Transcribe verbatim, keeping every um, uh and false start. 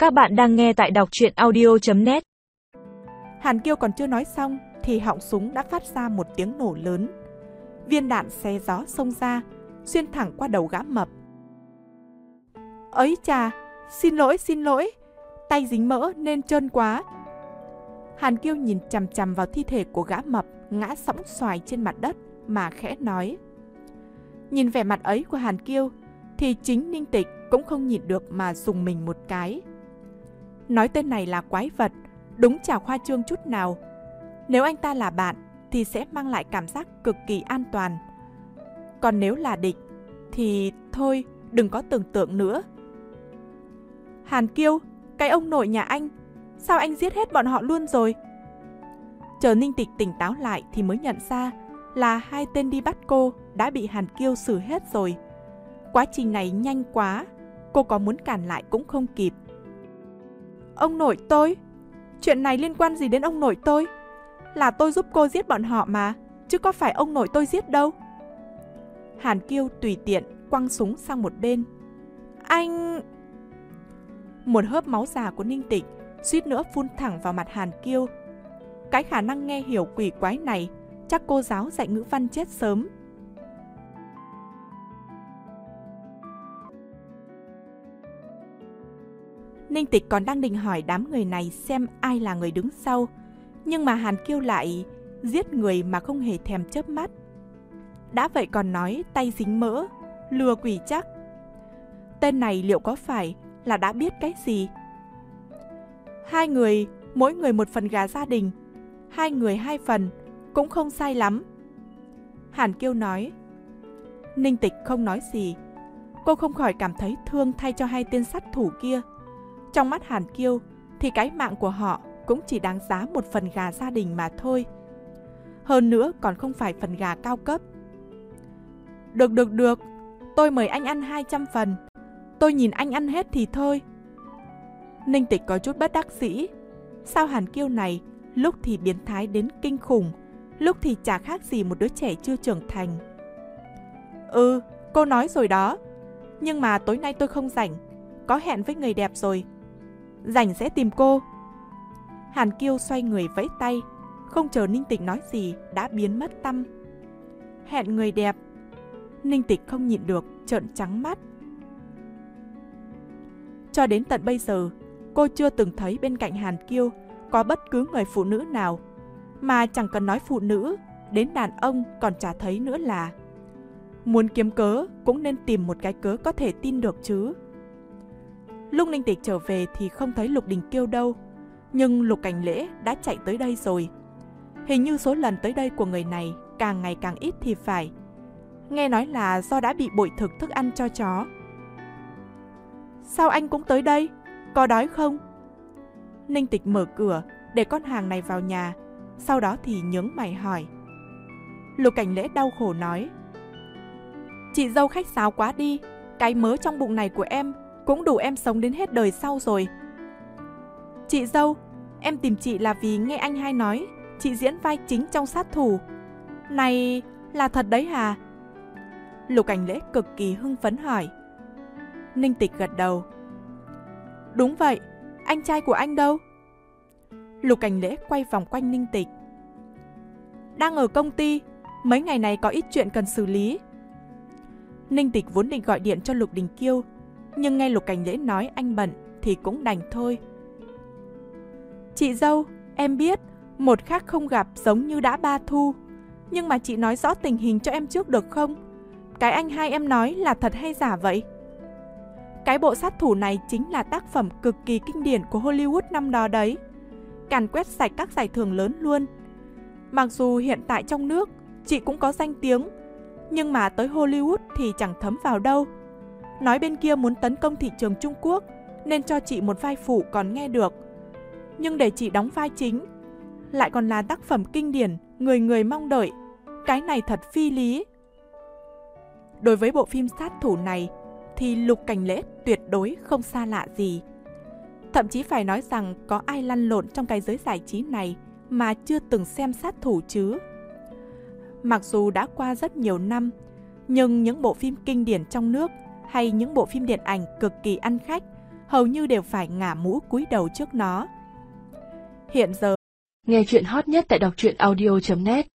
Các bạn đang nghe tại đọc truyện audio chấm net. Hàn Kiêu còn chưa nói xong thì họng súng đã phát ra một tiếng nổ lớn. Viên đạn xé gió xông ra, xuyên thẳng qua đầu gã mập. Ấy chà, xin lỗi xin lỗi, tay dính mỡ nên trơn quá. Hàn Kiêu nhìn chằm chằm vào thi thể của gã mập ngã sõng xoài trên mặt đất mà khẽ nói. Nhìn vẻ mặt ấy của Hàn Kiêu thì chính Ninh Tịch cũng không nhịn được mà dùng mình một cái. Nói tên này là quái vật, đúng chả khoa trương chút nào. Nếu anh ta là bạn thì sẽ mang lại cảm giác cực kỳ an toàn. Còn nếu là địch thì thôi, đừng có tưởng tượng nữa. Hàn Kiêu, cái ông nội nhà anh, sao anh giết hết bọn họ luôn rồi? Chờ Ninh Tịch tỉnh táo lại thì mới nhận ra là hai tên đi bắt cô đã bị Hàn Kiêu xử hết rồi. Quá trình này nhanh quá, cô có muốn cản lại cũng không kịp. Ông nội tôi? Chuyện này liên quan gì đến ông nội tôi? Là tôi giúp cô giết bọn họ mà, chứ có phải ông nội tôi giết đâu. Hàn Kiêu tùy tiện quăng súng sang một bên. Anh... Một hớp máu già của Ninh Tịch suýt nữa phun thẳng vào mặt Hàn Kiêu. Cái khả năng nghe hiểu quỷ quái này chắc cô giáo dạy ngữ văn chết sớm. Ninh Tịch còn đang định hỏi đám người này xem ai là người đứng sau, nhưng mà Hàn Kiêu lại giết người mà không hề thèm chớp mắt. Đã vậy còn nói tay dính mỡ, lừa quỷ chắc. Tên này liệu có phải là đã biết cái gì? Hai người, mỗi người một phần gà gia đình, hai người hai phần, cũng không sai lắm. Hàn Kiêu nói. Ninh Tịch không nói gì. Cô không khỏi cảm thấy thương thay cho hai tên sát thủ kia. Trong mắt Hàn Kiêu thì cái mạng của họ cũng chỉ đáng giá một phần gà gia đình mà thôi. Hơn nữa còn không phải phần gà cao cấp. Được được được, tôi mời anh ăn hai trăm phần. Tôi nhìn anh ăn hết thì thôi. Ninh Tịch có chút bất đắc dĩ. Sao Hàn Kiêu này lúc thì biến thái đến kinh khủng, lúc thì chả khác gì một đứa trẻ chưa trưởng thành. Ừ, cô nói rồi đó. Nhưng mà tối nay tôi không rảnh, có hẹn với người đẹp rồi. Rảnh sẽ tìm cô. Hàn Kiêu xoay người vẫy tay, không chờ Ninh Tịch nói gì đã biến mất tăm. Hẹn người đẹp. Ninh Tịch không nhịn được trợn trắng mắt. Cho đến tận bây giờ, cô chưa từng thấy bên cạnh Hàn Kiêu có bất cứ người phụ nữ nào. Mà chẳng cần nói phụ nữ, đến đàn ông còn chả thấy nữa là. Muốn kiếm cớ cũng nên tìm một cái cớ có thể tin được chứ. Lúc Ninh Tịch trở về thì không thấy Lục Đình Kiêu đâu, nhưng Lục Cảnh Lễ đã chạy tới đây rồi. Hình như số lần tới đây của người này càng ngày càng ít thì phải. Nghe nói là do đã bị bội thực thức ăn cho chó. Sao anh cũng tới đây? Có đói không? Ninh Tịch mở cửa để con hàng này vào nhà, sau đó thì nhướng mày hỏi. Lục Cảnh Lễ đau khổ nói. Chị dâu khách sáo quá đi, cái mớ trong bụng này của em cũng đủ em sống đến hết đời sau rồi. Chị dâu, em tìm chị là vì nghe anh hai nói chị diễn vai chính trong Sát Thủ. Này, là thật đấy hả? Lục Cảnh Lễ cực kỳ hưng phấn hỏi. Ninh Tịch gật đầu. Đúng vậy, anh trai của anh đâu? Lục Cảnh Lễ quay vòng quanh Ninh Tịch. Đang ở công ty, mấy ngày này có ít chuyện cần xử lý. Ninh Tịch vốn định gọi điện cho Lục Đình Kiêu, nhưng nghe Lục Cảnh Lễ nói anh bận thì cũng đành thôi. Chị dâu, em biết một khác không gặp giống như đã ba thu, nhưng mà chị nói rõ tình hình cho em trước được không? Cái anh hai em nói là thật hay giả vậy? Cái bộ Sát Thủ này chính là tác phẩm cực kỳ kinh điển của Hollywood năm đó đấy. Càn quét sạch các giải thưởng lớn luôn. Mặc dù hiện tại trong nước chị cũng có danh tiếng, nhưng mà tới Hollywood thì chẳng thấm vào đâu. Nói bên kia muốn tấn công thị trường Trung Quốc nên cho chị một vai phụ còn nghe được. Nhưng để chị đóng vai chính, lại còn là tác phẩm kinh điển người người mong đợi. Cái này thật phi lý. Đối với bộ phim Sát Thủ này thì Lục Cảnh Lễ tuyệt đối không xa lạ gì. Thậm chí phải nói rằng có ai lăn lộn trong cái giới giải trí này mà chưa từng xem Sát Thủ chứ. Mặc dù đã qua rất nhiều năm, nhưng những bộ phim kinh điển trong nước hay những bộ phim điện ảnh cực kỳ ăn khách hầu như đều phải ngả mũ cúi đầu trước nó. Hiện giờ, nghe chuyện hot nhất tại đọc truyện audio chấm net